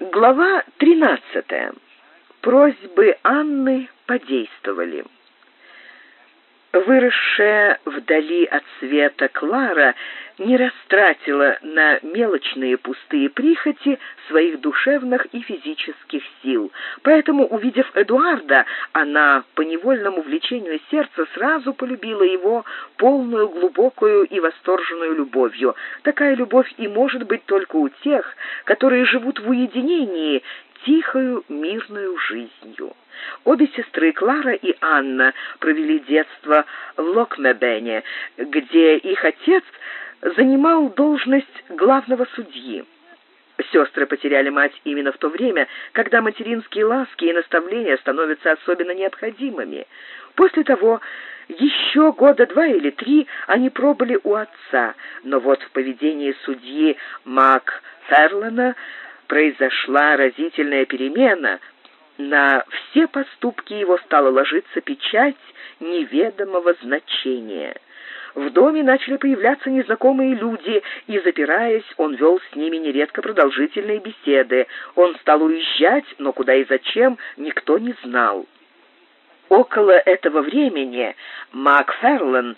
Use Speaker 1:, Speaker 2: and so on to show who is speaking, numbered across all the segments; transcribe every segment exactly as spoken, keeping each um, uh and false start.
Speaker 1: Глава тринадцатая. Просьбы Анны подействовали. Выросшая вдали от света Клара не растратила на мелочные пустые прихоти своих душевных и физических сил. Поэтому, увидев Эдуарда, она по невольному влечению сердца сразу полюбила его полную, глубокую и восторженную любовью. Такая любовь и может быть только у тех, которые живут в уединении, тихою, мирную жизнью. Обе сестры, Клара и Анна, провели детство в Локмебене, где их отец занимал должность главного судьи. Сестры потеряли мать именно в то время, когда материнские ласки и наставления становятся особенно необходимыми. После того, еще года два или три они пробыли у отца, но вот в поведении судьи Макферлана произошла разительная перемена. На все поступки его стала ложиться печать неведомого значения. В доме начали появляться незнакомые люди, и, запираясь, он вел с ними нередко продолжительные беседы. Он стал уезжать, но куда и зачем, никто не знал. Около этого времени Макферлан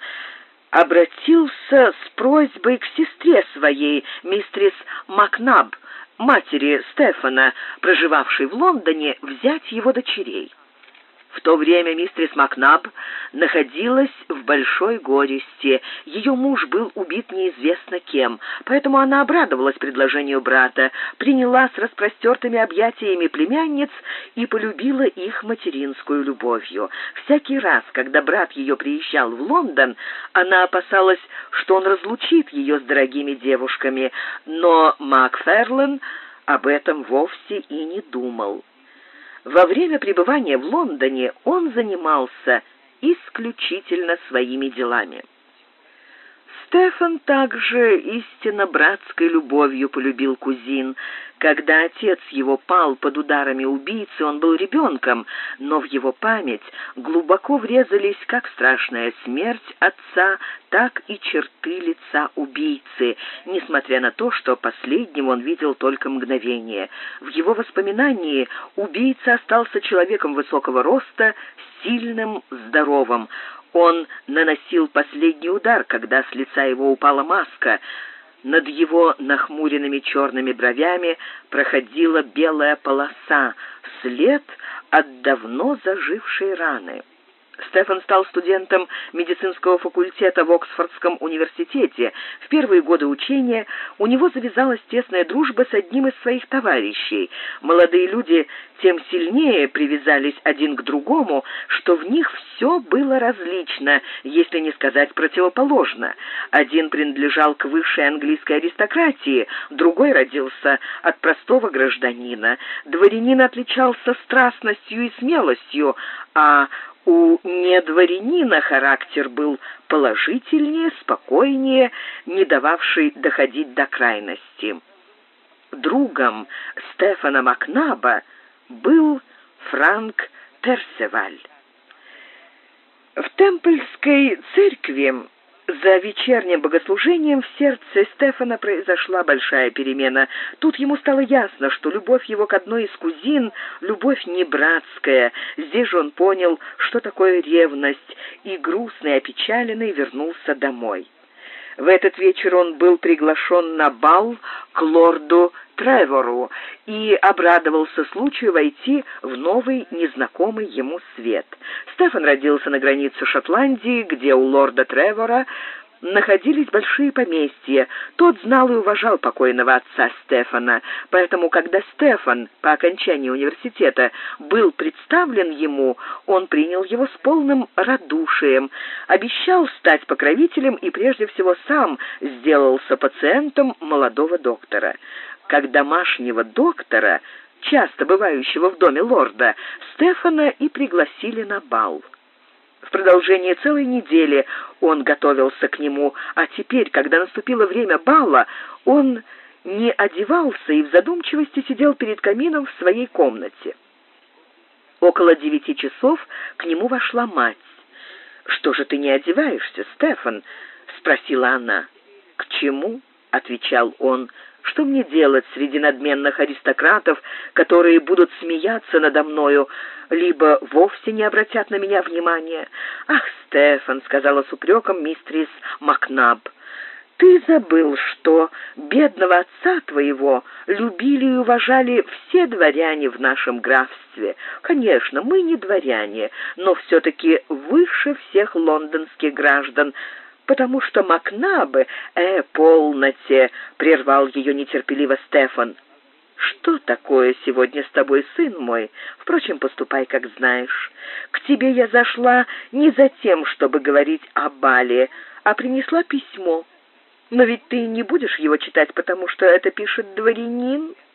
Speaker 1: обратился с просьбой к сестре своей, мистерис Макнаб, матери Стефана, проживавшей в Лондоне, взять его дочерей. В то время мистерис Макнаб находилась в большой горести. Ее муж был убит неизвестно кем, поэтому она обрадовалась предложению брата, приняла с распростертыми объятиями племянниц и полюбила их материнскую любовью. Всякий раз, когда брат ее приезжал в Лондон, она опасалась, что он разлучит ее с дорогими девушками, но Макферлан об этом вовсе и не думал. Во время пребывания в Лондоне он занимался исключительно своими делами. Стефан также истинно братской любовью полюбил кузин. Когда отец его пал под ударами убийцы, он был ребенком, но в его память глубоко врезались как страшная смерть отца, так и черты лица убийцы, несмотря на то, что последнего он видел только мгновение. В его воспоминании убийца остался человеком высокого роста, сильным, здоровым. Он наносил последний удар, когда с лица его упала маска. Над его нахмуренными черными бровями проходила белая полоса, след от давно зажившей раны. Стефан стал студентом медицинского факультета в Оксфордском университете. В первые годы учения у него завязалась тесная дружба с одним из своих товарищей. Молодые люди тем сильнее привязались один к другому, что в них все было различно, если не сказать противоположно. Один принадлежал к высшей английской аристократии, другой родился от простого гражданина. Дворянин отличался страстностью и смелостью, а у недворянина характер был положительнее, спокойнее, не дававший доходить до крайности. Другом Стефана Макнаба был Франк Персеваль. В Темплской церкви за вечерним богослужением в сердце Стефана произошла большая перемена. Тут ему стало ясно, что любовь его к одной из кузин — любовь не братская. Здесь же он понял, что такое ревность, и грустный, опечаленный вернулся домой. В этот вечер он был приглашен на бал к лорду Тревору и обрадовался случаю войти в новый, незнакомый ему свет. Стефан родился на границе Шотландии, где у лорда Тревора находились большие поместья. Тот знал и уважал покойного отца Стефана, поэтому, когда Стефан по окончании университета был представлен ему, он принял его с полным радушием, обещал стать покровителем и прежде всего сам сделался пациентом молодого доктора. Как домашнего доктора, часто бывающего в доме лорда, Стефана и пригласили на бал. В продолжение целой недели он готовился к нему, а теперь, когда наступило время бала, он не одевался и в задумчивости сидел перед камином в своей комнате. Около девяти часов к нему вошла мать. «Что же ты не одеваешься, Стефан?» — спросила она. «К чему?» — отвечал он. Что мне делать среди надменных аристократов, которые будут смеяться надо мною, либо вовсе не обратят на меня внимания? «Ах, Стефан», — сказала с упреком мистерис Макнаб, — «ты забыл, что бедного отца твоего любили и уважали все дворяне в нашем графстве. Конечно, мы не дворяне, но все-таки выше всех лондонских граждан, потому что Макнабы...» «Э, полноте!» — прервал ее нетерпеливо Стефан. «Что такое сегодня с тобой, сын мой? Впрочем, поступай, как знаешь. К тебе я зашла не за тем, чтобы говорить о бале, а принесла письмо. Но ведь ты не будешь его читать, потому что это пишет дворянин».